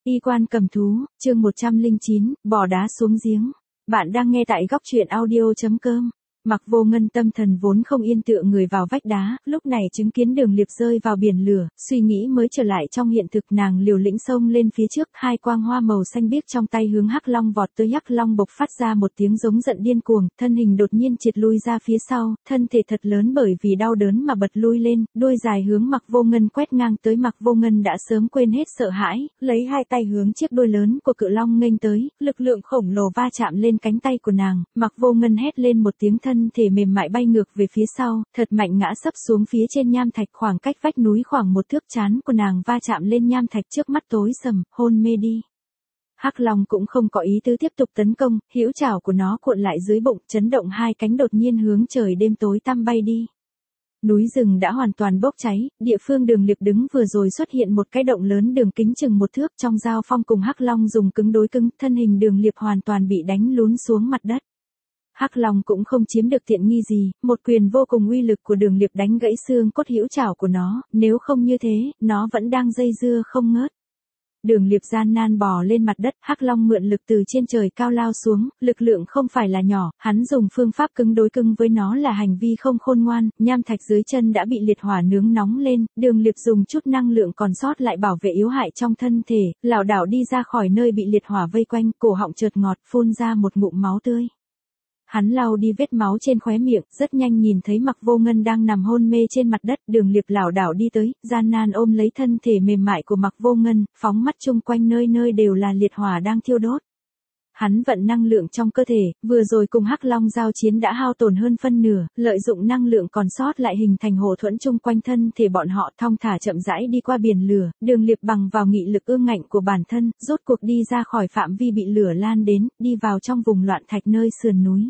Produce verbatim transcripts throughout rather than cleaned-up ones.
Y quan cầm thú, chương một trăm lẻ chín, bỏ đá xuống giếng. Bạn đang nghe tại góc truyện audio chấm com. Mặc Vô Ngân tâm thần vốn không yên tựa người vào vách đá, lúc này chứng kiến Đường Liệp rơi vào biển lửa, suy nghĩ mới trở lại trong hiện thực, nàng liều lĩnh xông lên phía trước, hai quang hoa màu xanh biếc trong tay hướng Hắc Long vọt tới. Hắc Long bộc phát ra một tiếng giống giận điên cuồng, thân hình đột nhiên triệt lui ra phía sau, thân thể thật lớn bởi vì đau đớn mà bật lui lên, đuôi dài hướng Mặc Vô Ngân quét ngang tới. Mặc Vô Ngân đã sớm quên hết sợ hãi, lấy hai tay hướng chiếc đuôi lớn của cự long nghênh tới, lực lượng khổng lồ va chạm lên cánh tay của nàng, Mặc Vô Ngân hét lên một tiếng, thân thể mềm mại bay ngược về phía sau, thật mạnh ngã sấp xuống phía trên nham thạch, khoảng cách vách núi khoảng một thước. Trán của nàng va chạm lên nham thạch, trước mắt tối sầm, hôn mê đi. Hắc Long cũng không có ý tứ tiếp tục tấn công, hữu chảo của nó cuộn lại dưới bụng, chấn động hai cánh đột nhiên hướng trời đêm tối tăm bay đi. Núi rừng đã hoàn toàn bốc cháy, địa phương Đường Liệp đứng vừa rồi xuất hiện một cái động lớn đường kính chừng một thước, trong giao phong cùng Hắc Long dùng cứng đối cứng, thân hình Đường Liệp hoàn toàn bị đánh lún xuống mặt đất. Hắc Long cũng không chiếm được tiện nghi gì, một quyền vô cùng uy lực của Đường Liệp đánh gãy xương cốt hữu chảo của nó, nếu không như thế, nó vẫn đang dây dưa không ngớt. Đường Liệp gian nan bò lên mặt đất, Hắc Long mượn lực từ trên trời cao lao xuống, lực lượng không phải là nhỏ, hắn dùng phương pháp cứng đối cứng với nó là hành vi không khôn ngoan, nham thạch dưới chân đã bị liệt hỏa nướng nóng lên, Đường Liệp dùng chút năng lượng còn sót lại bảo vệ yếu hại trong thân thể, lảo đảo đi ra khỏi nơi bị liệt hỏa vây quanh, cổ họng chợt ngọt, phun ra một ngụm máu tươi. Hắn lau đi vết máu trên khóe miệng, rất nhanh nhìn thấy Mặc Vô Ngân đang nằm hôn mê trên mặt đất. Đường Liệp lảo đảo đi tới, gian nan ôm lấy thân thể mềm mại của Mặc Vô Ngân, phóng mắt chung quanh nơi nơi đều là liệt hỏa đang thiêu đốt. Hắn vận năng lượng trong cơ thể, vừa rồi cùng Hắc Long giao chiến đã hao tổn hơn phân nửa, lợi dụng năng lượng còn sót lại hình thành hộ thuẫn chung quanh thân thể bọn họ, thong thả chậm rãi đi qua biển lửa. Đường Liệp bằng vào nghị lực ương ngạnh của bản thân, rốt cuộc đi ra khỏi phạm vi bị lửa lan đến, đi vào trong vùng loạn thạch nơi sườn núi.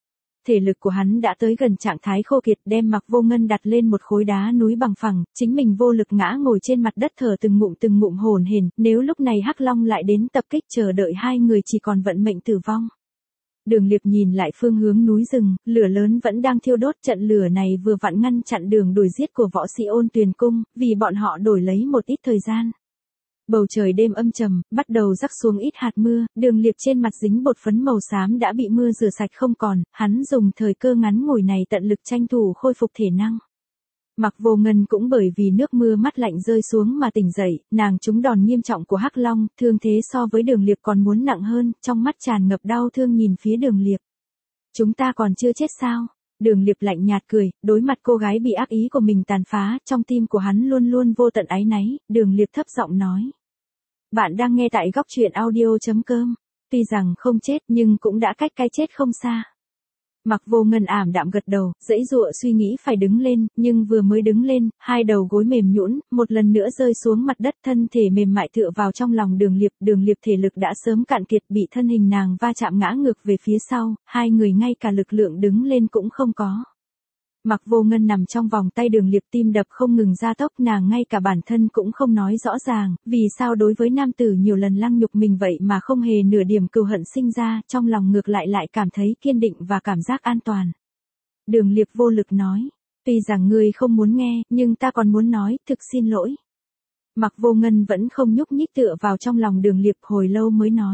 Thể lực của hắn đã tới gần trạng thái khô kiệt, đem Mặc Vô Ngân đặt lên một khối đá núi bằng phẳng, chính mình vô lực ngã ngồi trên mặt đất thở từng ngụm từng ngụm hổn hển. Nếu lúc này Hắc Long lại đến tập kích, chờ đợi hai người chỉ còn vận mệnh tử vong. Đường Liệp nhìn lại phương hướng núi rừng, lửa lớn vẫn đang thiêu đốt, trận lửa này vừa vặn ngăn chặn đường đuổi giết của võ sĩ Ôn Tuyền Cung, vì bọn họ đổi lấy một ít thời gian. Bầu trời đêm âm trầm, bắt đầu rắc xuống ít hạt mưa, Đường Liệp trên mặt dính bột phấn màu xám đã bị mưa rửa sạch không còn, hắn dùng thời cơ ngắn ngủi này tận lực tranh thủ khôi phục thể năng. Mặc Vô Ngân cũng bởi vì nước mưa mắt lạnh rơi xuống mà tỉnh dậy, nàng trúng đòn nghiêm trọng của Hắc Long, thương thế so với Đường Liệp còn muốn nặng hơn, trong mắt tràn ngập đau thương nhìn phía Đường Liệp. Chúng ta còn chưa chết sao? Đường Liệp lạnh nhạt cười, đối mặt cô gái bị ác ý của mình tàn phá, trong tim của hắn luôn luôn vô tận áy náy. Đường Liệp thấp giọng nói. Bạn đang nghe tại góc truyện audio chấm com. Tuy rằng không chết nhưng cũng đã cách cái chết không xa. Mặc Vô Ngân ảm đạm gật đầu, dãy dụa suy nghĩ phải đứng lên, nhưng vừa mới đứng lên, hai đầu gối mềm nhũn, một lần nữa rơi xuống mặt đất, thân thể mềm mại tựa vào trong lòng Đường Liệp. Đường Liệp thể lực đã sớm cạn kiệt, bị thân hình nàng va chạm ngã ngược về phía sau, hai người ngay cả lực lượng đứng lên cũng không có. Mặc Vô Ngân nằm trong vòng tay Đường Liệp, tim đập không ngừng gia tốc, nàng ngay cả bản thân cũng không nói rõ ràng, vì sao đối với nam tử nhiều lần lăng nhục mình vậy mà không hề nửa điểm cừu hận sinh ra, trong lòng ngược lại lại cảm thấy kiên định và cảm giác an toàn. Đường Liệp vô lực nói, tuy rằng ngươi không muốn nghe, nhưng ta còn muốn nói, thực xin lỗi. Mặc Vô Ngân vẫn không nhúc nhích tựa vào trong lòng Đường Liệp, hồi lâu mới nói.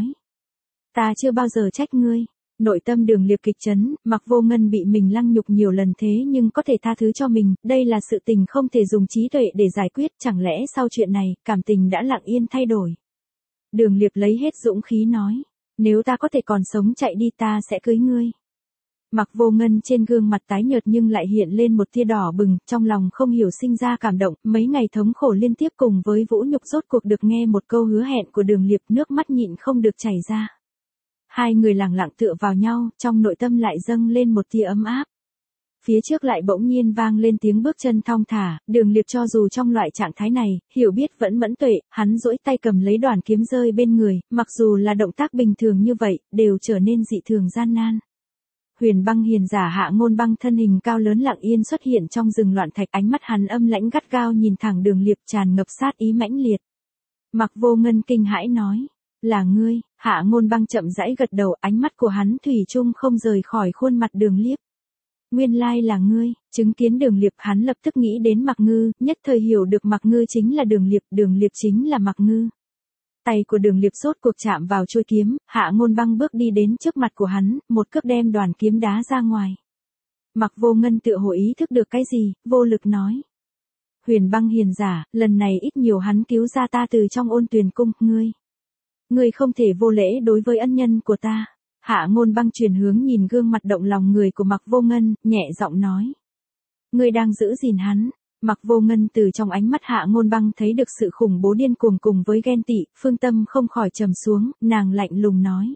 Ta chưa bao giờ trách ngươi. Nội tâm Đường Liệp kịch chấn, Mặc Vô Ngân bị mình lăng nhục nhiều lần thế nhưng có thể tha thứ cho mình, đây là sự tình không thể dùng trí tuệ để giải quyết, chẳng lẽ sau chuyện này, cảm tình đã lặng yên thay đổi. Đường Liệp lấy hết dũng khí nói, nếu ta có thể còn sống chạy đi ta sẽ cưới ngươi. Mặc Vô Ngân trên gương mặt tái nhợt nhưng lại hiện lên một tia đỏ bừng, trong lòng không hiểu sinh ra cảm động, mấy ngày thống khổ liên tiếp cùng với vũ nhục rốt cuộc được nghe một câu hứa hẹn của Đường Liệp, nước mắt nhịn không được chảy ra. Hai người lặng lặng tựa vào nhau, trong nội tâm lại dâng lên một tia ấm áp. Phía trước lại bỗng nhiên vang lên tiếng bước chân thong thả, Đường Liệp cho dù trong loại trạng thái này, hiểu biết vẫn mẫn tuệ, hắn duỗi tay cầm lấy đoàn kiếm rơi bên người, mặc dù là động tác bình thường như vậy, đều trở nên dị thường gian nan. Huyền Băng hiền giả Hạ Ngôn Băng thân hình cao lớn lặng yên xuất hiện trong rừng loạn thạch, ánh mắt hắn âm lãnh gắt gao nhìn thẳng Đường Liệp, tràn ngập sát ý mãnh liệt. Mặc Vô Ngân kinh hãi nói. Là ngươi. Hạ Ngôn Băng chậm rãi gật đầu, ánh mắt của hắn thủy chung không rời khỏi khuôn mặt Đường Liệp. Nguyên lai là ngươi. Chứng kiến Đường Liệp, hắn lập tức nghĩ đến Mạc Ngư, nhất thời hiểu được Mạc Ngư chính là Đường Liệp, Đường Liệp chính là Mạc Ngư. Tay của Đường Liệp sốt cuộc chạm vào chuôi kiếm, Hạ Ngôn Băng bước đi đến trước mặt của hắn, một cước đem đoàn kiếm đá ra ngoài. Mặc Vô Ngân tựa hồ ý thức được cái gì, vô lực nói. Huyền Băng hiền giả, lần này ít nhiều hắn cứu ra ta từ trong Ôn Tuyền cung, ngươi. Ngươi không thể vô lễ đối với ân nhân của ta. Hạ Ngôn Băng chuyển hướng nhìn gương mặt động lòng người của Mặc Vô Ngân, nhẹ giọng nói. Ngươi đang giữ gìn hắn. Mặc Vô Ngân từ trong ánh mắt Hạ Ngôn Băng thấy được sự khủng bố điên cuồng cùng với ghen tị, phương tâm không khỏi trầm xuống, nàng lạnh lùng nói.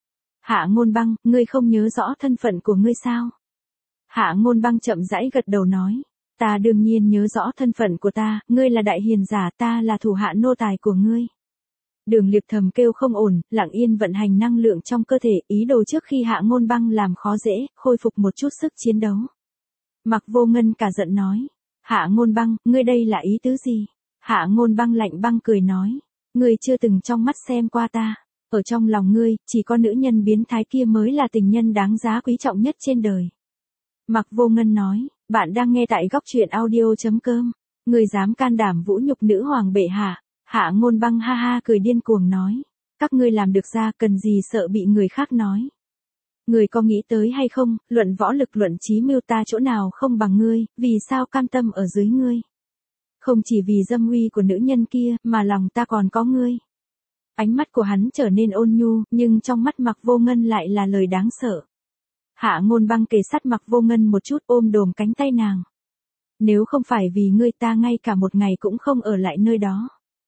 Hạ Ngôn Băng, ngươi không nhớ rõ thân phận của ngươi sao? Hạ Ngôn Băng chậm rãi gật đầu nói. Ta đương nhiên nhớ rõ thân phận của ta, ngươi là đại hiền giả, ta là thủ hạ nô tài của ngươi. Đường Liệp thầm kêu không ổn, lặng yên vận hành năng lượng trong cơ thể, ý đồ trước khi Hạ Ngôn Băng làm khó dễ, khôi phục một chút sức chiến đấu. Mặc Vô Ngân cả giận nói. Hạ Ngôn Băng, ngươi đây là ý tứ gì? Hạ Ngôn Băng lạnh băng cười nói. Ngươi chưa từng trong mắt xem qua ta. Ở trong lòng ngươi, chỉ có nữ nhân biến thái kia mới là tình nhân đáng giá quý trọng nhất trên đời. Mặc Vô Ngân nói. Bạn đang nghe tại góc truyện audio.com. Ngươi dám can đảm vũ nhục nữ hoàng bệ hạ. Hạ Ngôn Băng ha ha cười điên cuồng nói. Các ngươi làm được ra cần gì sợ bị người khác nói. Ngươi có nghĩ tới hay không, luận võ lực luận trí mưu ta chỗ nào không bằng ngươi, vì sao cam tâm ở dưới ngươi. Không chỉ vì dâm uy của nữ nhân kia, mà lòng ta còn có ngươi. Ánh mắt của hắn trở nên ôn nhu, nhưng trong mắt Mặc Vô Ngân lại là lời đáng sợ. Hạ Ngôn Băng kề sát Mặc Vô Ngân một chút ôm đồm cánh tay nàng. Nếu không phải vì ngươi ta ngay cả một ngày cũng không ở lại nơi đó.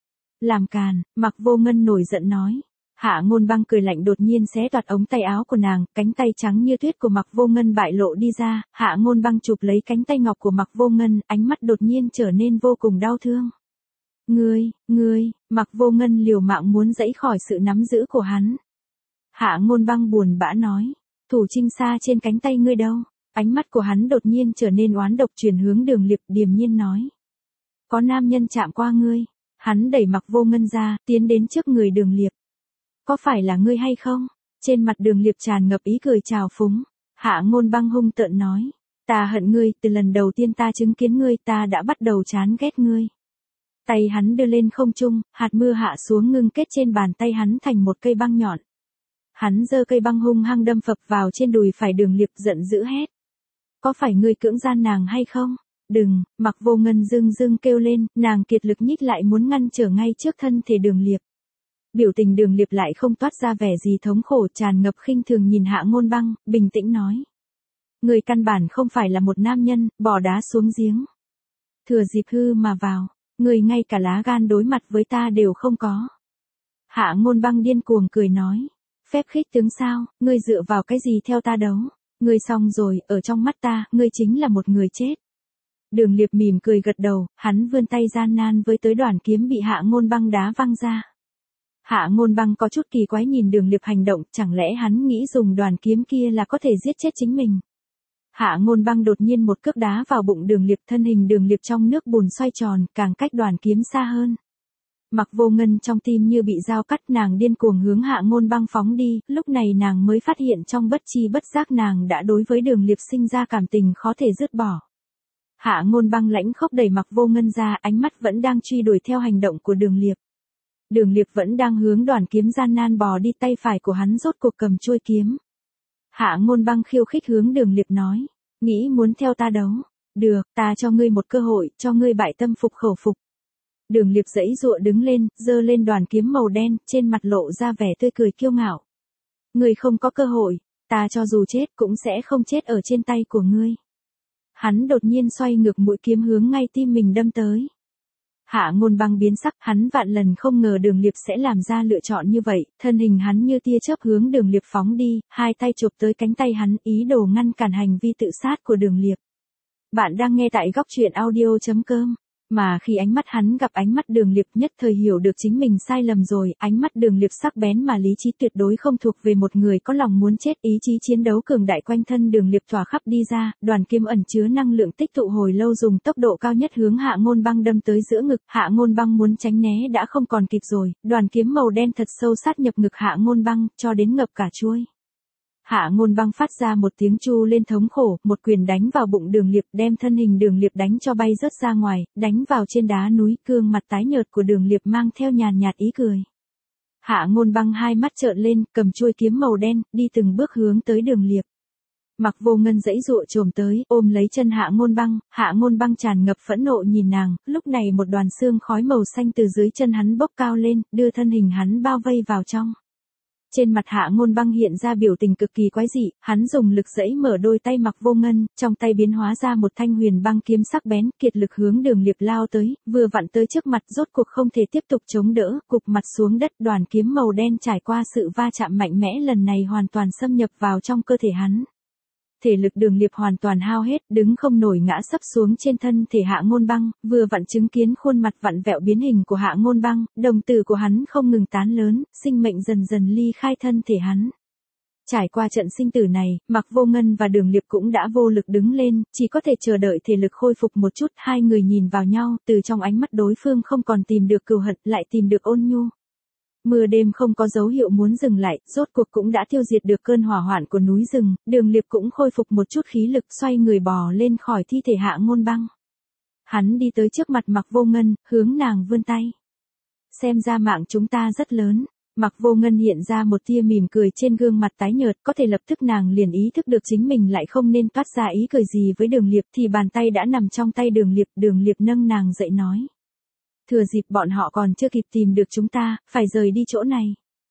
Làm càn, Mặc Vô Ngân nổi giận nói. Hạ Ngôn Băng cười lạnh đột nhiên xé toạc ống tay áo của nàng, cánh tay trắng như tuyết của Mặc Vô Ngân bại lộ đi ra, Hạ Ngôn Băng chụp lấy cánh tay ngọc của Mặc Vô Ngân, ánh mắt đột nhiên trở nên vô cùng đau thương. Ngươi, ngươi, Mặc Vô Ngân liều mạng muốn giãy khỏi sự nắm giữ của hắn. Hạ Ngôn Băng buồn bã nói, thủ trinh xa trên cánh tay ngươi đâu? Ánh mắt của hắn đột nhiên trở nên oán độc chuyển hướng Đường Liệp, điềm nhiên nói. Có nam nhân chạm qua ngươi. Hắn đẩy Mặc Vô Ngân ra, tiến đến trước người Đường Liệp. Có phải là ngươi hay không? Trên mặt Đường Liệp tràn ngập ý cười trào phúng. Hạ Ngôn Băng hung tợn nói. Ta hận ngươi, từ lần đầu tiên ta chứng kiến ngươi ta đã bắt đầu chán ghét ngươi. Tay hắn đưa lên không trung, hạt mưa hạ xuống ngưng kết trên bàn tay hắn thành một cây băng nhọn. Hắn giơ cây băng hung hăng đâm phập vào trên đùi phải Đường Liệp, giận dữ hét. Có phải ngươi cưỡng gian nàng hay không? Đừng, Mặc Vô Ngân dưng dưng kêu lên, nàng kiệt lực nhích lại muốn ngăn trở ngay trước thân thể Đường Liệp. Biểu tình Đường Liệp lại không toát ra vẻ gì thống khổ, tràn ngập khinh thường nhìn Hạ Ngôn Băng, bình tĩnh nói. Người căn bản không phải là một nam nhân, bỏ đá xuống giếng. Thừa dịp hư mà vào, người ngay cả lá gan đối mặt với ta đều không có. Hạ Ngôn Băng điên cuồng cười nói. Phép khích tướng sao, ngươi dựa vào cái gì theo ta đấu? Ngươi xong rồi, ở trong mắt ta, ngươi chính là một người chết. Đường Liệp mỉm cười gật đầu, hắn vươn tay gian nan với tới đoàn kiếm bị Hạ Ngôn Băng đá văng ra. Hạ Ngôn Băng có chút kỳ quái nhìn Đường Liệp hành động, chẳng lẽ hắn nghĩ dùng đoàn kiếm kia là có thể giết chết chính mình. Hạ Ngôn Băng đột nhiên một cước đá vào bụng Đường Liệp, thân hình Đường Liệp trong nước bùn xoay tròn, càng cách đoàn kiếm xa hơn. Mặc Vô Ngân trong tim như bị dao cắt, nàng điên cuồng hướng Hạ Ngôn Băng phóng đi, lúc này nàng mới phát hiện trong bất chi bất giác nàng đã đối với Đường Liệp sinh ra cảm tình khó thể dứt bỏ. Hạ Ngôn Băng lãnh khốc đẩy Mặc Vô Ngân ra, ánh mắt vẫn đang truy đuổi theo hành động của Đường Liệp. Đường Liệp vẫn đang hướng đoàn kiếm gian nan bò đi, tay phải của hắn rốt cuộc cầm chuôi kiếm. Hạ Ngôn Băng khiêu khích hướng Đường Liệp nói, nghĩ muốn theo ta đấu, được, ta cho ngươi một cơ hội, cho ngươi bại tâm phục khẩu phục. Đường Liệp giãy giụa đứng lên, giơ lên đoàn kiếm màu đen, trên mặt lộ ra vẻ tươi cười kiêu ngạo. Ngươi không có cơ hội, ta cho dù chết cũng sẽ không chết ở trên tay của ngươi. Hắn đột nhiên xoay ngược mũi kiếm hướng ngay tim mình đâm tới. Hạ Ngôn Băng biến sắc, hắn vạn lần không ngờ Đường Liệp sẽ làm ra lựa chọn như vậy, thân hình hắn như tia chớp hướng Đường Liệp phóng đi, hai tay chụp tới cánh tay hắn, ý đồ ngăn cản hành vi tự sát của Đường Liệp. Bạn đang nghe tại góc truyện audio.com. Mà khi ánh mắt hắn gặp ánh mắt Đường Liệp, nhất thời hiểu được chính mình sai lầm rồi, ánh mắt Đường Liệp sắc bén mà lý trí tuyệt đối không thuộc về một người có lòng muốn chết, ý chí chiến đấu cường đại quanh thân Đường Liệp tỏa khắp đi ra, đoàn kiếm ẩn chứa năng lượng tích tụ hồi lâu dùng tốc độ cao nhất hướng Hạ Ngôn Băng đâm tới giữa ngực, Hạ Ngôn Băng muốn tránh né đã không còn kịp rồi, đoàn kiếm màu đen thật sâu sát nhập ngực Hạ Ngôn Băng, cho đến ngập cả chuôi. Hạ Ngôn Băng phát ra một tiếng chu lên thống khổ, một quyền đánh vào bụng Đường Liệp, đem thân hình Đường Liệp đánh cho bay rớt ra ngoài, đánh vào trên đá núi, gương mặt tái nhợt của Đường Liệp mang theo nhàn nhạt ý cười. Hạ Ngôn Băng hai mắt trợn lên, cầm chuôi kiếm màu đen, đi từng bước hướng tới Đường Liệp. Mặc Vô Ngân giãy giụa chồm tới, ôm lấy chân Hạ Ngôn Băng, Hạ Ngôn Băng tràn ngập phẫn nộ nhìn nàng, lúc này một đoàn xương khói màu xanh từ dưới chân hắn bốc cao lên, đưa thân hình hắn bao vây vào trong. Trên mặt Hạ Ngôn Băng hiện ra biểu tình cực kỳ quái dị, hắn dùng lực giãy mở đôi tay Mặc Vô Ngân, trong tay biến hóa ra một thanh huyền băng kiếm sắc bén, kiệt lực hướng Đường Liệp lao tới, vừa vặn tới trước mặt, rốt cuộc không thể tiếp tục chống đỡ, gục mặt xuống đất, đoàn kiếm màu đen trải qua sự va chạm mạnh mẽ lần này hoàn toàn xâm nhập vào trong cơ thể hắn. Thể lực Đường Liệp hoàn toàn hao hết, đứng không nổi ngã sấp xuống trên thân thể Hạ Ngôn Băng, vừa vặn chứng kiến khuôn mặt vặn vẹo biến hình của Hạ Ngôn Băng, đồng tử của hắn không ngừng tán lớn, sinh mệnh dần dần ly khai thân thể hắn. Trải qua trận sinh tử này, Mặc Vô Ngân và Đường Liệp cũng đã vô lực đứng lên, chỉ có thể chờ đợi thể lực khôi phục một chút, hai người nhìn vào nhau, từ trong ánh mắt đối phương không còn tìm được cừu hận, lại tìm được ôn nhu. Mưa đêm không có dấu hiệu muốn dừng lại, rốt cuộc cũng đã tiêu diệt được cơn hỏa hoạn của núi rừng, Đường Liệp cũng khôi phục một chút khí lực, xoay người bò lên khỏi thi thể Hạ Ngôn Băng. Hắn đi tới trước mặt Mặc Vô Ngân, hướng nàng vươn tay. Xem ra mạng chúng ta rất lớn. Mặc Vô Ngân hiện ra một tia mỉm cười trên gương mặt tái nhợt, có thể lập tức nàng liền ý thức được chính mình lại không nên toát ra ý cười gì với Đường Liệp, thì bàn tay đã nằm trong tay Đường Liệp, Đường Liệp nâng nàng dậy nói. Thừa dịp bọn họ còn chưa kịp tìm được chúng ta, phải rời đi chỗ này.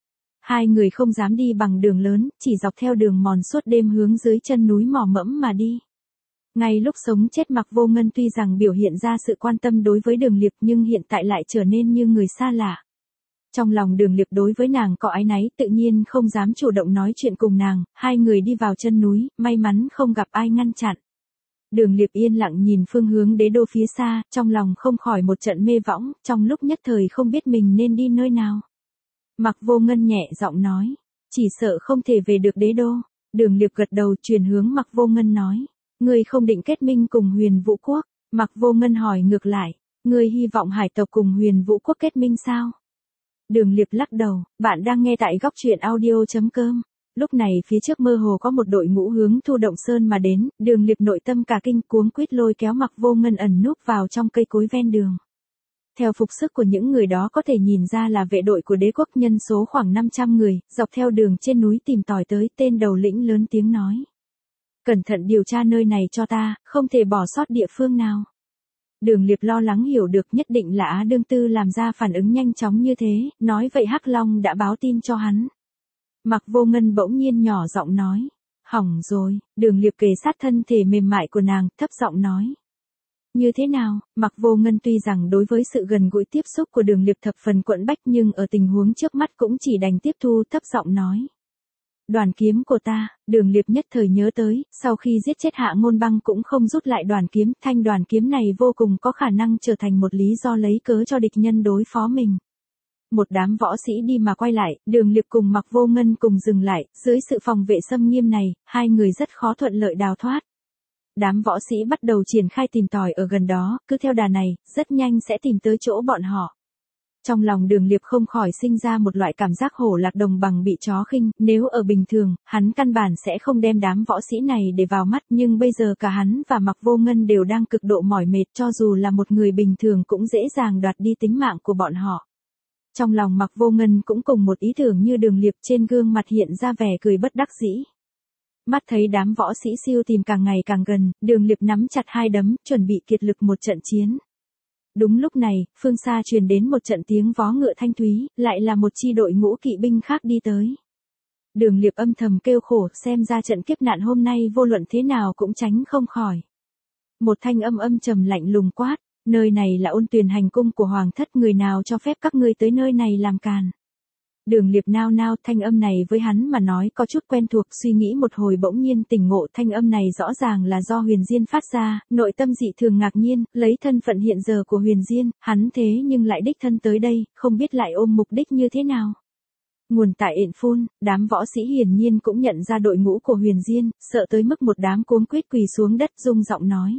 Hai người không dám đi bằng đường lớn, chỉ dọc theo đường mòn suốt đêm hướng dưới chân núi mò mẫm mà đi. Ngay lúc sống chết Mặc Vô Ngân tuy rằng biểu hiện ra sự quan tâm đối với Đường Liệp nhưng hiện tại lại trở nên như người xa lạ. Trong lòng Đường Liệp đối với nàng có áy náy, tự nhiên không dám chủ động nói chuyện cùng nàng, hai người đi vào chân núi, may mắn không gặp ai ngăn chặn. Đường Liệp yên lặng nhìn phương hướng đế đô phía xa, trong lòng không khỏi một trận mê võng, trong lúc nhất thời không biết mình nên đi nơi nào. Mặc Vô Ngân nhẹ giọng nói, chỉ sợ không thể về được đế đô. Đường Liệp gật đầu truyền hướng Mặc Vô Ngân nói, ngươi không định kết minh cùng Huyền Vũ Quốc. Mặc Vô Ngân hỏi ngược lại, ngươi hy vọng hải tộc cùng Huyền Vũ Quốc kết minh sao? Đường Liệp lắc đầu, bạn đang nghe tại góc truyện audio chấm com. Lúc này phía trước mơ hồ có một đội ngũ hướng Thu Động Sơn mà đến, Đường Liệp nội tâm cả kinh cuống quýt lôi kéo Mặc Vô Ngân ẩn núp vào trong cây cối ven đường. Theo phục sức của những người đó có thể nhìn ra là vệ đội của đế quốc nhân số khoảng năm trăm người, dọc theo đường trên núi tìm tòi tới, tên đầu lĩnh lớn tiếng nói. Cẩn thận điều tra nơi này cho ta, không thể bỏ sót địa phương nào. Đường Liệp lo lắng hiểu được nhất định là Á Đương Tư làm ra phản ứng nhanh chóng như thế, nói vậy Hắc Long đã báo tin cho hắn. Mặc Vô Ngân bỗng nhiên nhỏ giọng nói, hỏng rồi. Đường Liệp kề sát thân thể mềm mại của nàng, thấp giọng nói. Như thế nào? Mặc Vô Ngân tuy rằng đối với sự gần gũi tiếp xúc của Đường Liệp thập phần quẫn bách nhưng ở tình huống trước mắt cũng chỉ đành tiếp thu, thấp giọng nói. Đoàn kiếm của ta. Đường Liệp nhất thời nhớ tới, sau khi giết chết Hạ Ngôn Băng cũng không rút lại đoàn kiếm, thanh đoàn kiếm này vô cùng có khả năng trở thành một lý do lấy cớ cho địch nhân đối phó mình. Một đám võ sĩ đi mà quay lại, Đường Liệp cùng Mặc Vô Ngân cùng dừng lại, dưới sự phòng vệ xâm nghiêm này, hai người rất khó thuận lợi đào thoát. Đám võ sĩ bắt đầu triển khai tìm tòi ở gần đó, cứ theo đà này, rất nhanh sẽ tìm tới chỗ bọn họ. Trong lòng Đường Liệp không khỏi sinh ra một loại cảm giác hổ lạc đồng bằng bị chó khinh, nếu ở bình thường, hắn căn bản sẽ không đem đám võ sĩ này để vào mắt, nhưng bây giờ cả hắn và Mặc Vô Ngân đều đang cực độ mỏi mệt, cho dù là một người bình thường cũng dễ dàng đoạt đi tính mạng của bọn họ. Trong lòng Mặc Vô Ngân cũng cùng một ý tưởng như Đường Liệp, trên gương mặt hiện ra vẻ cười bất đắc dĩ. Mắt thấy đám võ sĩ siêu tìm càng ngày càng gần, Đường Liệp nắm chặt hai đấm, chuẩn bị kiệt lực một trận chiến. Đúng lúc này, phương xa truyền đến một trận tiếng vó ngựa thanh thúy, lại là một chi đội ngũ kỵ binh khác đi tới. Đường Liệp âm thầm kêu khổ, xem ra trận kiếp nạn hôm nay vô luận thế nào cũng tránh không khỏi. Một thanh âm âm trầm lạnh lùng quát, nơi này là Ôn Tuyền hành cung của hoàng thất, người nào cho phép các ngươi tới nơi này làm càn. Đường Liệp nao nao, thanh âm này với hắn mà nói có chút quen thuộc, suy nghĩ một hồi bỗng nhiên tỉnh ngộ, thanh âm này rõ ràng là do Huyền Diên phát ra, nội tâm dị thường ngạc nhiên, lấy thân phận hiện giờ của Huyền Diên, hắn thế nhưng lại đích thân tới đây, không biết lại ôm mục đích như thế nào. Nguồn tại Ện Phun, đám võ sĩ hiển nhiên cũng nhận ra đội ngũ của Huyền Diên, sợ tới mức một đám cuống quýt quỳ xuống đất rung giọng nói.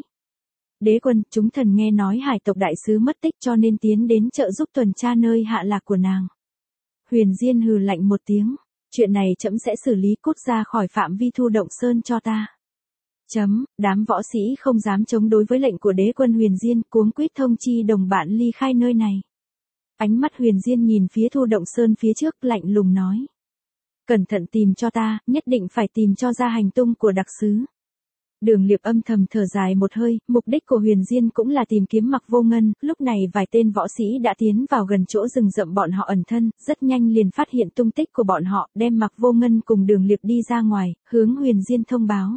Đế quân, chúng thần nghe nói hải tộc đại sứ mất tích cho nên tiến đến trợ giúp tuần tra nơi hạ lạc của nàng. Huyền Diên hừ lạnh một tiếng, chuyện này trẫm sẽ xử lý, cút ra khỏi phạm vi Thu Động Sơn cho ta. Chấm, đám võ sĩ không dám chống đối với lệnh của đế quân Huyền Diên, cuống quýt thông chi đồng bạn ly khai nơi này. Ánh mắt Huyền Diên nhìn phía Thu Động Sơn phía trước, lạnh lùng nói. Cẩn thận tìm cho ta, nhất định phải tìm cho ra hành tung của đặc sứ. Đường Liệp âm thầm thở dài một hơi, mục đích của Huyền Diên cũng là tìm kiếm Mặc Vô Ngân, lúc này vài tên võ sĩ đã tiến vào gần chỗ rừng rậm bọn họ ẩn thân, rất nhanh liền phát hiện tung tích của bọn họ, đem Mặc Vô Ngân cùng Đường Liệp đi ra ngoài, hướng Huyền Diên thông báo.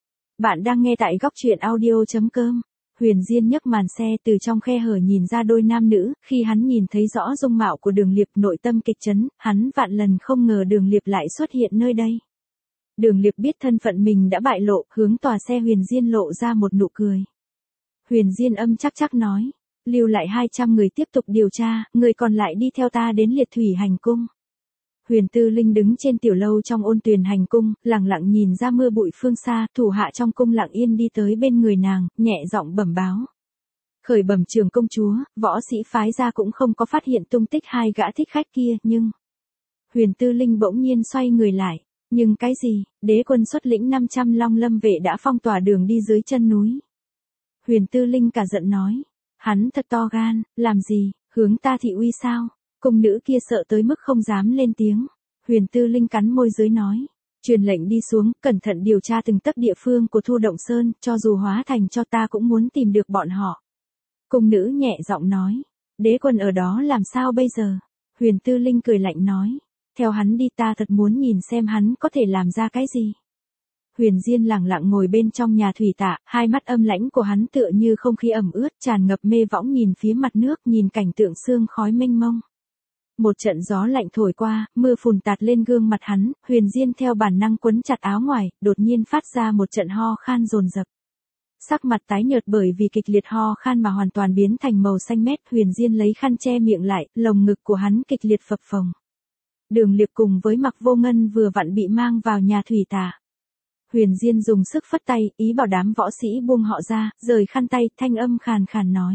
Bạn đang nghe tại góc truyện audio chấm com. Huyền Diên nhấc màn xe từ trong khe hở nhìn ra đôi nam nữ, khi hắn nhìn thấy rõ dung mạo của Đường Liệp nội tâm kịch chấn, hắn vạn lần không ngờ Đường Liệp lại xuất hiện nơi đây. Đường Liệp biết thân phận mình đã bại lộ, hướng tòa xe Huyền Diên lộ ra một nụ cười. Huyền Diên âm chắc chắc nói, lưu lại hai trăm người tiếp tục điều tra, người còn lại đi theo ta đến Liệt Thủy Hành Cung. Huyền Tư Linh đứng trên tiểu lâu trong Ôn Tuyền Hành Cung, lặng lặng nhìn ra mưa bụi phương xa, thủ hạ trong cung lặng yên đi tới bên người nàng, nhẹ giọng bẩm báo. Khởi bẩm Trường công chúa, võ sĩ phái ra cũng không có phát hiện tung tích hai gã thích khách kia, nhưng... Huyền Tư Linh bỗng nhiên xoay người lại. Nhưng cái gì, đế quân xuất lĩnh năm trăm Long Lâm vệ đã phong tỏa đường đi dưới chân núi. Huyền Tư Linh cả giận nói. Hắn thật to gan, làm gì, hướng ta thị uy sao? Cung nữ kia sợ tới mức không dám lên tiếng. Huyền Tư Linh cắn môi dưới nói. Truyền lệnh đi xuống, cẩn thận điều tra từng tấc địa phương của Thu Động Sơn, cho dù hóa thành cho ta cũng muốn tìm được bọn họ. Cung nữ nhẹ giọng nói. Đế quân ở đó làm sao bây giờ? Huyền Tư Linh cười lạnh nói. Theo hắn đi, ta thật muốn nhìn xem hắn có thể làm ra cái gì. Huyền Diên lặng lặng ngồi bên trong nhà thủy tạ, hai mắt âm lãnh của hắn tựa như không khí ẩm ướt tràn ngập mê võng nhìn phía mặt nước, nhìn cảnh tượng sương khói mênh mông. Một trận gió lạnh thổi qua, mưa phùn tạt lên gương mặt hắn, Huyền Diên theo bản năng quấn chặt áo ngoài, đột nhiên phát ra một trận ho khan dồn dập. Sắc mặt tái nhợt bởi vì kịch liệt ho khan mà hoàn toàn biến thành màu xanh mét, Huyền Diên lấy khăn che miệng lại, lồng ngực của hắn kịch liệt phập phồng. Đường Liệp cùng với Mặc Vô Ngân vừa vặn bị mang vào nhà thủy tà. Huyền Diên dùng sức phất tay, ý bảo đám võ sĩ buông họ ra, rời khăn tay, thanh âm khàn khàn nói.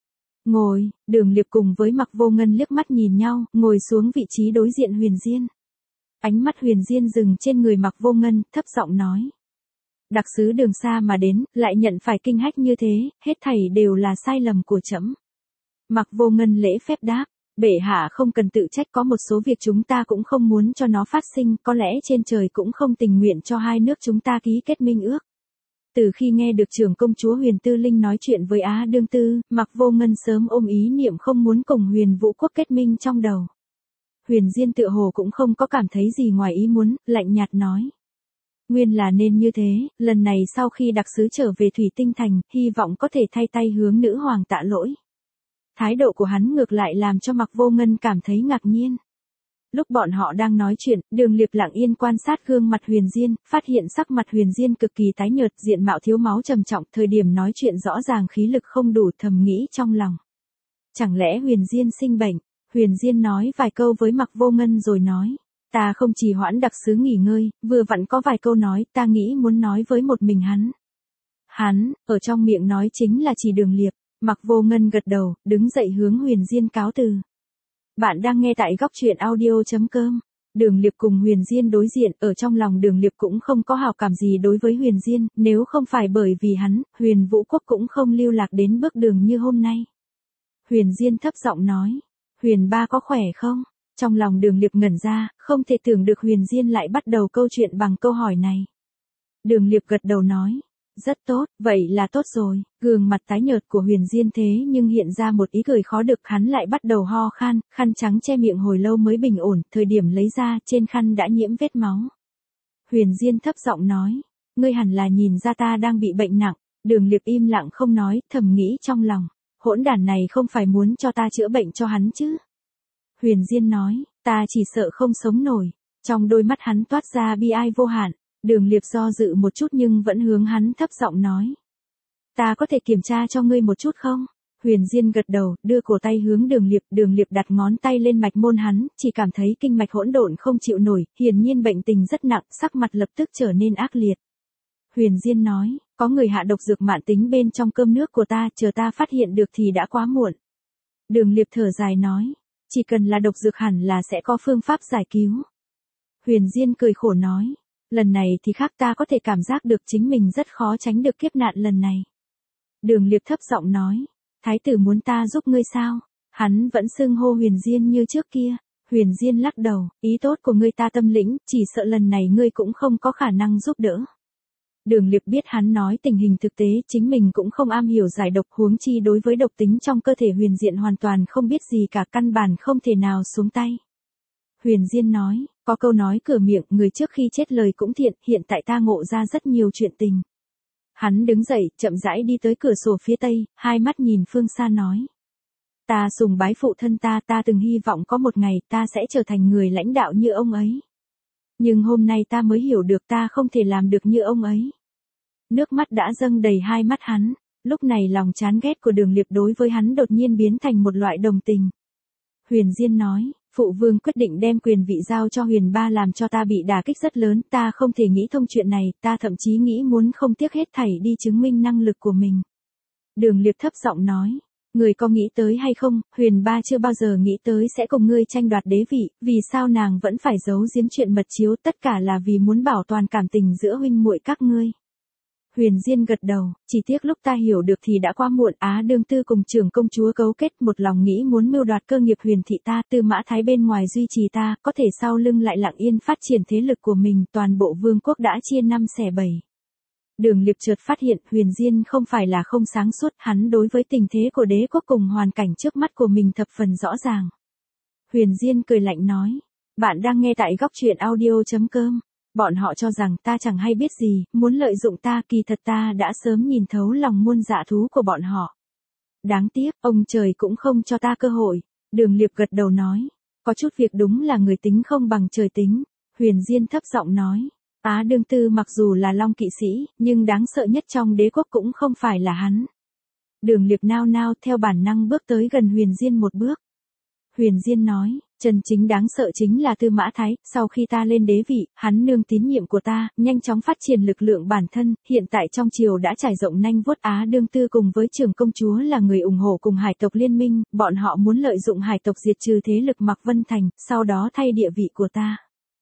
Ngồi, Đường Liệp cùng với Mặc Vô Ngân liếc mắt nhìn nhau, ngồi xuống vị trí đối diện Huyền Diên. Ánh mắt Huyền Diên dừng trên người Mặc Vô Ngân, thấp giọng nói. Đặc sứ đường xa mà đến, lại nhận phải kinh hách như thế, hết thảy đều là sai lầm của trẫm. Mặc Vô Ngân lễ phép đáp. Bệ hạ không cần tự trách, có một số việc chúng ta cũng không muốn cho nó phát sinh, có lẽ trên trời cũng không tình nguyện cho hai nước chúng ta ký kết minh ước. Từ khi nghe được Trưởng công chúa Huyền Tư Linh nói chuyện với Á Đương Tư, Mặc Vô Ngân sớm ôm ý niệm không muốn cùng Huyền Vũ quốc kết minh trong đầu. Huyền Diên tựa hồ cũng không có cảm thấy gì ngoài ý muốn, lạnh nhạt nói. Nguyên là nên như thế, lần này sau khi đặc sứ trở về Thủy Tinh Thành, hy vọng có thể thay tay hướng nữ hoàng tạ lỗi. Thái độ của hắn ngược lại làm cho Mặc Vô Ngân cảm thấy ngạc nhiên. Lúc bọn họ đang nói chuyện, Đường Liệp lặng yên quan sát gương mặt Huyền Diên, phát hiện sắc mặt Huyền Diên cực kỳ tái nhợt, diện mạo thiếu máu trầm trọng, thời điểm nói chuyện rõ ràng khí lực không đủ, thầm nghĩ trong lòng. Chẳng lẽ Huyền Diên sinh bệnh? Huyền Diên nói vài câu với Mặc Vô Ngân rồi nói. Ta không trì hoãn đặc sứ nghỉ ngơi, vừa vặn có vài câu nói, ta nghĩ muốn nói với một mình hắn. Hắn, ở trong miệng nói chính là chỉ Đường Liệp. Mặc Vô Ngân gật đầu, đứng dậy hướng Huyền Diên cáo từ. Bạn đang nghe tại góc truyện audio chấm com. Đường Liệp cùng Huyền Diên đối diện, ở trong lòng Đường Liệp cũng không có hảo cảm gì đối với Huyền Diên, nếu không phải bởi vì hắn, Huyền Vũ quốc cũng không lưu lạc đến bước đường như hôm nay. Huyền Diên thấp giọng nói, Huyền ba có khỏe không? Trong lòng Đường Liệp ngẩn ra, không thể tưởng được Huyền Diên lại bắt đầu câu chuyện bằng câu hỏi này. Đường Liệp gật đầu nói. Rất tốt, vậy là tốt rồi. Gương mặt tái nhợt của Huyền Diên thế nhưng hiện ra một ý cười khó được, hắn lại bắt đầu ho khan, khăn trắng che miệng hồi lâu mới bình ổn, thời điểm lấy ra, trên khăn đã nhiễm vết máu. Huyền Diên thấp giọng nói, ngươi hẳn là nhìn ra ta đang bị bệnh nặng. Đường Liệp im lặng không nói, thầm nghĩ trong lòng, hỗn đản này không phải muốn cho ta chữa bệnh cho hắn chứ. Huyền Diên nói, ta chỉ sợ không sống nổi. Trong đôi mắt hắn toát ra bi ai vô hạn. Đường Liệp do dự một chút nhưng vẫn hướng hắn thấp giọng nói. Ta có thể kiểm tra cho ngươi một chút không? Huyền Diên gật đầu, đưa cổ tay hướng Đường Liệp, Đường Liệp đặt ngón tay lên mạch môn hắn, chỉ cảm thấy kinh mạch hỗn độn không chịu nổi, hiển nhiên bệnh tình rất nặng, sắc mặt lập tức trở nên ác liệt. Huyền Diên nói, có người hạ độc dược mãn tính bên trong cơm nước của ta, chờ ta phát hiện được thì đã quá muộn. Đường Liệp thở dài nói, chỉ cần là độc dược hẳn là sẽ có phương pháp giải cứu. Huyền Diên cười khổ nói. Lần này thì khác, ta có thể cảm giác được chính mình rất khó tránh được kiếp nạn lần này. Đường Liệp thấp giọng nói, thái tử muốn ta giúp ngươi sao? Hắn vẫn xưng hô Huyền Diên như trước kia. Huyền Diên lắc đầu, ý tốt của ngươi ta tâm lĩnh, chỉ sợ lần này ngươi cũng không có khả năng giúp đỡ. Đường Liệp biết hắn nói tình hình thực tế, chính mình cũng không am hiểu giải độc, huống chi đối với độc tính trong cơ thể Huyền Diên hoàn toàn không biết gì cả, căn bản không thể nào xuống tay. Huyền Diên nói, có câu nói cửa miệng, người trước khi chết lời cũng thiện, hiện tại ta ngộ ra rất nhiều chuyện tình. Hắn đứng dậy, chậm rãi đi tới cửa sổ phía tây, hai mắt nhìn phương xa nói. Ta sùng bái phụ thân ta, ta từng hy vọng có một ngày ta sẽ trở thành người lãnh đạo như ông ấy. Nhưng hôm nay ta mới hiểu được ta không thể làm được như ông ấy. Nước mắt đã dâng đầy hai mắt hắn, lúc này lòng chán ghét của Đường Liệp đối với hắn đột nhiên biến thành một loại đồng tình. Huyền Diên nói, phụ vương quyết định đem quyền vị giao cho Huyền Ba làm cho ta bị đả kích rất lớn, ta không thể nghĩ thông chuyện này, ta thậm chí nghĩ muốn không tiếc hết thảy đi chứng minh năng lực của mình. Đường Liệp thấp giọng nói, người có nghĩ tới hay không, Huyền Ba chưa bao giờ nghĩ tới sẽ cùng ngươi tranh đoạt đế vị, vì sao nàng vẫn phải giấu giếm chuyện mật chiếu, tất cả là vì muốn bảo toàn cảm tình giữa huynh muội các ngươi. Huyền Diên gật đầu, chỉ tiếc lúc ta hiểu được thì đã quá muộn, Á đương tư cùng trưởng công chúa cấu kết một lòng nghĩ muốn mưu đoạt cơ nghiệp Huyền thị ta, Tư Mã Thái bên ngoài duy trì ta, có thể sau lưng lại lặng yên phát triển thế lực của mình, toàn bộ vương quốc đã chia năm xẻ bảy. Đường Liệp chợt phát hiện Huyền Diên không phải là không sáng suốt, hắn đối với tình thế của đế quốc cùng hoàn cảnh trước mắt của mình thập phần rõ ràng. Huyền Diên cười lạnh nói, bạn đang nghe tại góc truyện audio chấm com. Bọn họ cho rằng ta chẳng hay biết gì, muốn lợi dụng ta, kỳ thật ta đã sớm nhìn thấu lòng muôn dạ thú của bọn họ. Đáng tiếc, ông trời cũng không cho ta cơ hội. Đường Liệp gật đầu nói, có chút việc đúng là người tính không bằng trời tính. Huyền Diên thấp giọng nói, Á đương tư mặc dù là Long kỵ sĩ, nhưng đáng sợ nhất trong đế quốc cũng không phải là hắn. Đường Liệp nao nao theo bản năng bước tới gần Huyền Diên một bước. Huyền Diên nói, chân chính đáng sợ chính là Tư Mã Thái, sau khi ta lên đế vị, hắn nương tín nhiệm của ta, nhanh chóng phát triển lực lượng bản thân, hiện tại trong triều đã trải rộng nanh vuốt. Á đương tư cùng với trưởng công chúa là người ủng hộ cùng hải tộc liên minh, bọn họ muốn lợi dụng hải tộc diệt trừ thế lực Mạc Vân Thành, sau đó thay địa vị của ta.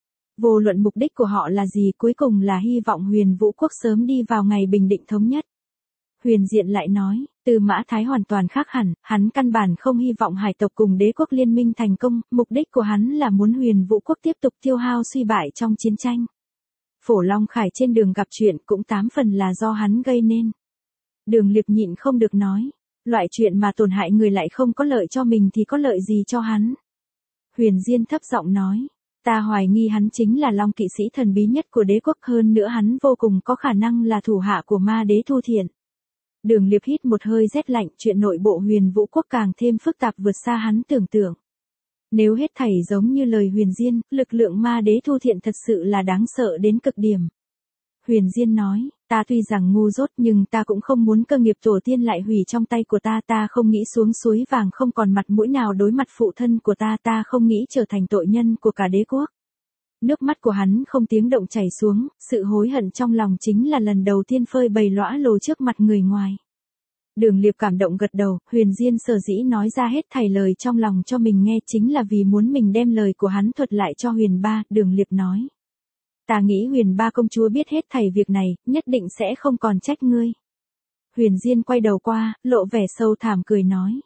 Vô luận mục đích của họ là gì, cuối cùng là hy vọng Huyền Vũ quốc sớm đi vào ngày bình định thống nhất. Huyền Diên lại nói, Tư Mã Thái hoàn toàn khác hẳn, hắn căn bản không hy vọng hải tộc cùng đế quốc liên minh thành công, mục đích của hắn là muốn Huyền Vũ quốc tiếp tục tiêu hao suy bại trong chiến tranh. Phổ Long Khải trên đường gặp chuyện cũng tám phần là do hắn gây nên. Đường Liệp nhịn không được nói, loại chuyện mà tổn hại người lại không có lợi cho mình thì có lợi gì cho hắn. Huyền Diên thấp giọng nói, ta hoài nghi hắn chính là Long kỵ sĩ thần bí nhất của đế quốc, hơn nữa hắn vô cùng có khả năng là thủ hạ của ma đế Thu Thiện. Đường Liệp hít một hơi rét lạnh, chuyện nội bộ Huyền Vũ quốc càng thêm phức tạp vượt xa hắn tưởng tượng. Nếu hết thảy giống như lời Huyền Diên, lực lượng ma đế Thu Thiện thật sự là đáng sợ đến cực điểm. Huyền Diên nói, ta tuy rằng ngu dốt nhưng ta cũng không muốn cơ nghiệp tổ tiên lại hủy trong tay của ta, ta không nghĩ xuống suối vàng không còn mặt mũi nào đối mặt phụ thân của ta, ta không nghĩ trở thành tội nhân của cả đế quốc. Nước mắt của hắn không tiếng động chảy xuống, sự hối hận trong lòng chính là lần đầu tiên phơi bày lõa lồ trước mặt người ngoài. Đường Liệp cảm động gật đầu, Huyền Diên sở dĩ nói ra hết thảy lời trong lòng cho mình nghe chính là vì muốn mình đem lời của hắn thuật lại cho Huyền Ba. Đường Liệp nói, ta nghĩ Huyền Ba công chúa biết hết thảy việc này, nhất định sẽ không còn trách ngươi. Huyền Diên quay đầu qua, lộ vẻ sâu thẳm cười nói,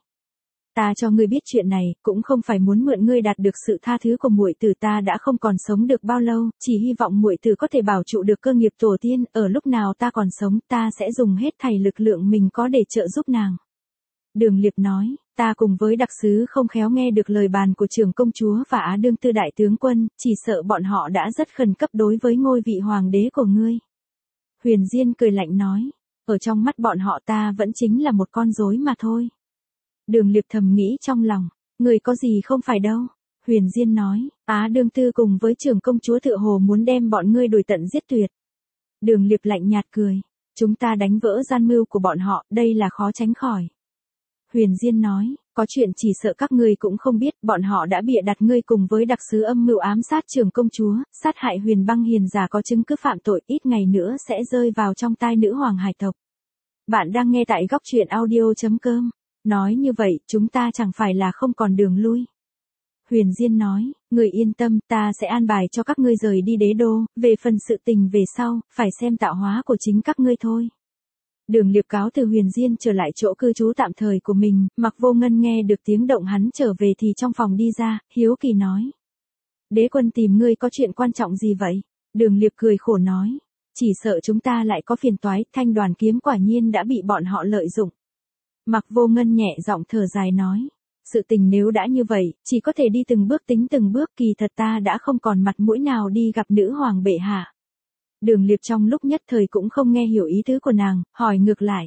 ta cho ngươi biết chuyện này, cũng không phải muốn mượn ngươi đạt được sự tha thứ của muội tử, ta đã không còn sống được bao lâu, chỉ hy vọng muội tử có thể bảo trụ được cơ nghiệp tổ tiên, ở lúc nào ta còn sống, ta sẽ dùng hết thảy lực lượng mình có để trợ giúp nàng. Đường Liệp nói, ta cùng với đặc sứ không khéo nghe được lời bàn của trưởng công chúa và Á đương tư đại tướng quân, chỉ sợ bọn họ đã rất khẩn cấp đối với ngôi vị hoàng đế của ngươi. Huyền Diên cười lạnh nói, ở trong mắt bọn họ ta vẫn chính là một con rối mà thôi. Đường Liệp thầm nghĩ trong lòng, người có gì không phải đâu. Huyền Diên nói, Á đương tư cùng với trưởng công chúa tựa hồ muốn đem bọn ngươi đuổi tận giết tuyệt. Đường Liệp lạnh nhạt cười, chúng ta đánh vỡ gian mưu của bọn họ, đây là khó tránh khỏi. Huyền Diên nói, có chuyện chỉ sợ các ngươi cũng không biết, bọn họ đã bịa đặt ngươi cùng với đặc sứ âm mưu ám sát trưởng công chúa, sát hại Huyền Băng hiền giả có chứng cứ phạm tội, ít ngày nữa sẽ rơi vào trong tay nữ hoàng hải tộc. Bạn đang nghe tại góc truyện audio chấm com. Nói như vậy, chúng ta chẳng phải là không còn đường lui. Huyền Diên nói, người yên tâm, ta sẽ an bài cho các ngươi rời đi đế đô, về phần sự tình về sau, phải xem tạo hóa của chính các ngươi thôi. Đường Liệp cáo từ Huyền Diên trở lại chỗ cư trú tạm thời của mình, Mặc Vô Ngân nghe được tiếng động hắn trở về thì trong phòng đi ra, hiếu kỳ nói. Đế quân tìm ngươi có chuyện quan trọng gì vậy? Đường Liệp cười khổ nói. Chỉ sợ chúng ta lại có phiền toái, Thanh Đoàn kiếm quả nhiên đã bị bọn họ lợi dụng. Mặc Vô Ngân nhẹ giọng thở dài nói. Sự tình nếu đã như vậy, chỉ có thể đi từng bước tính từng bước, kỳ thật ta đã không còn mặt mũi nào đi gặp nữ hoàng bệ hạ. Đường Liệp trong lúc nhất thời cũng không nghe hiểu ý tứ của nàng, hỏi ngược lại.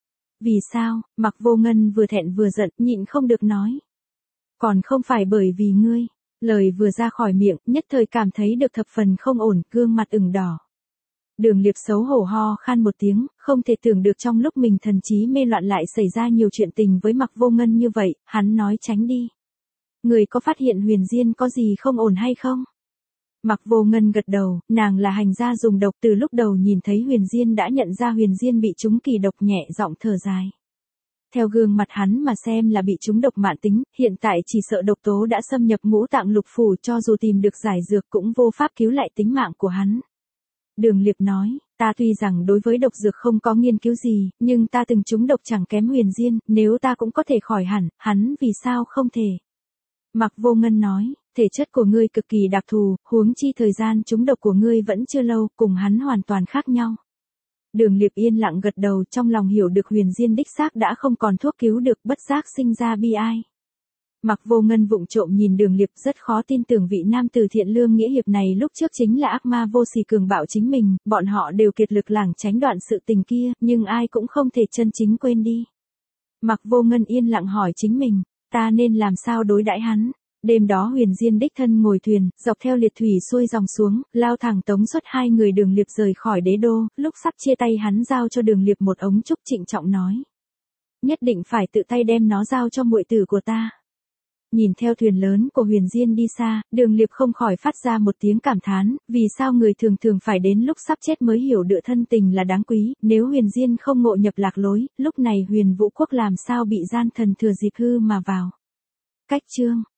Vì sao? Mặc Vô Ngân vừa thẹn vừa giận, nhịn không được nói. Còn không phải bởi vì ngươi. Lời vừa ra khỏi miệng, nhất thời cảm thấy được thập phần không ổn, gương mặt ửng đỏ. Đường Liệp xấu hổ ho khan một tiếng, không thể tưởng được trong lúc mình thần trí mê loạn lại xảy ra nhiều chuyện tình với Mặc Vô Ngân như vậy, hắn nói tránh đi. Người có phát hiện Huyền Diên có gì không ổn hay không? Mặc Vô Ngân gật đầu, nàng là hành gia dùng độc, từ lúc đầu nhìn thấy Huyền Diên đã nhận ra Huyền Diên bị trúng kỳ độc, nhẹ giọng thở dài. Theo gương mặt hắn mà xem là bị trúng độc mãn tính, hiện tại chỉ sợ độc tố đã xâm nhập ngũ tạng lục phủ, cho dù tìm được giải dược cũng vô pháp cứu lại tính mạng của hắn. Đường Liệp nói, ta tuy rằng đối với độc dược không có nghiên cứu gì, nhưng ta từng trúng độc chẳng kém Huyền Diên, nếu ta cũng có thể khỏi hẳn, hắn vì sao không thể? Mặc Vô Ngân nói, thể chất của ngươi cực kỳ đặc thù, huống chi thời gian trúng độc của ngươi vẫn chưa lâu, cùng hắn hoàn toàn khác nhau. Đường Liệp yên lặng gật đầu, trong lòng hiểu được Huyền Diên đích xác đã không còn thuốc cứu được, bất giác sinh ra bi ai. Mặc Vô Ngân vụng trộm nhìn Đường Liệp, rất khó tin tưởng vị nam tử thiện lương nghĩa hiệp này lúc trước chính là ác ma vô sỉ cường bạo chính mình, bọn họ đều kiệt lực lảng tránh đoạn sự tình kia, nhưng ai cũng không thể chân chính quên đi. Mặc Vô Ngân yên lặng hỏi chính mình, ta nên làm sao đối đãi hắn? Đêm đó Huyền Diên đích thân ngồi thuyền, dọc theo liệt thủy xuôi dòng xuống, lao thẳng tống xuất hai người Đường Liệp rời khỏi đế đô, lúc sắp chia tay hắn giao cho Đường Liệp một ống trúc, trịnh trọng nói. Nhất định phải tự tay đem nó giao cho muội tử của ta. Nhìn theo thuyền lớn của Huyền Diên đi xa, Đường Liệp không khỏi phát ra một tiếng cảm thán, vì sao người thường thường phải đến lúc sắp chết mới hiểu được thân tình là đáng quý, nếu Huyền Diên không ngộ nhập lạc lối, lúc này Huyền Vũ Quốc làm sao bị gian thần thừa dịp hư mà vào. Cách chương